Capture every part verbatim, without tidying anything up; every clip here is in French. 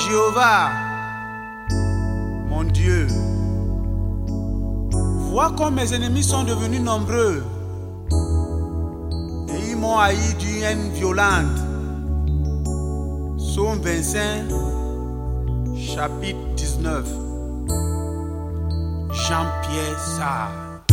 Jéhovah, mon Dieu, vois comme mes ennemis sont devenus nombreux et ils m'ont haï d'une haine violente. Psaume vingt-cinq, chapitre dix-neuf. Jean-Pierre Sarr.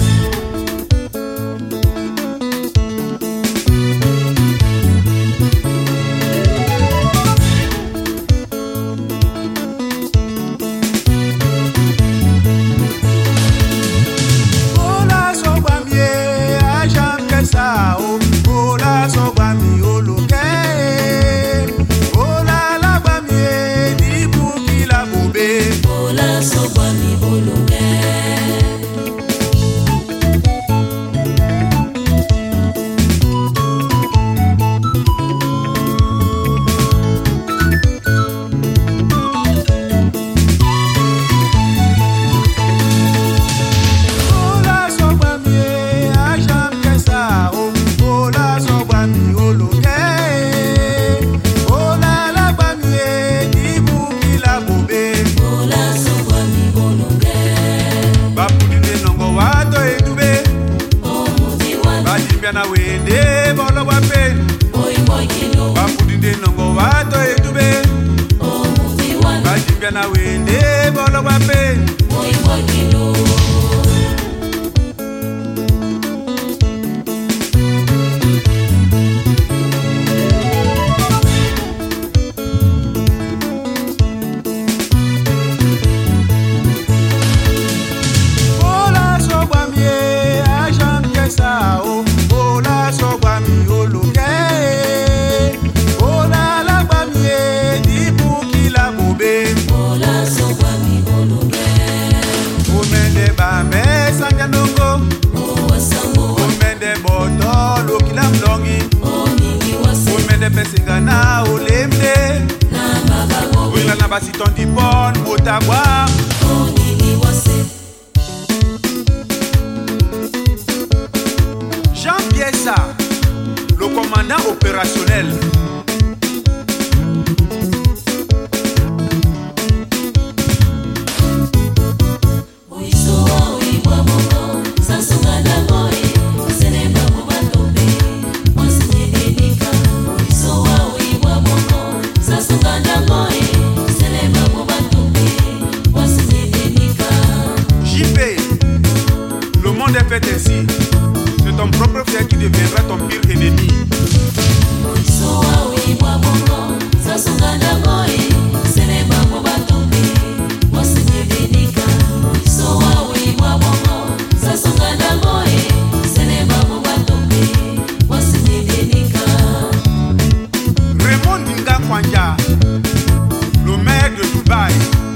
Na wende bolo wa pen oi moi kilo bapudinde nongo wato edube o muzi wan bajimbia na wende bolo wa pen oi moi kilo Ola so ba mie a Jean-Pierre Sarr. Pesingana olemde na magago wila na basiton di bon botabwa onini wase Jean-Pierre Sarr, le commandant opérationnel. Fait ainsi, c'est ton propre frère qui deviendra ton pire ennemi. Raymond Dinga Kwanja, le maire de Dubaï.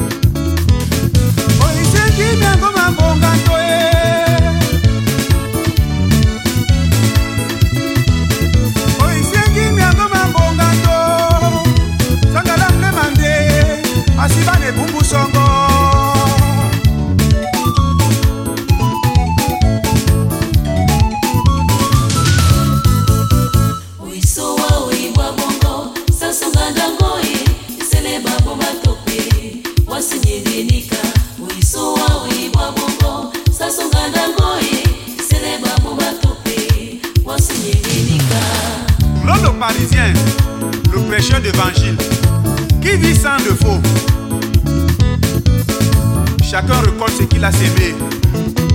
L'autre parisien, le prêcheur d'évangile, qui vit sans défaut. Chacun récolte ce qu'il a sémé.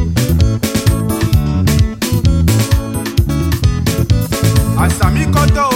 Asami Koto.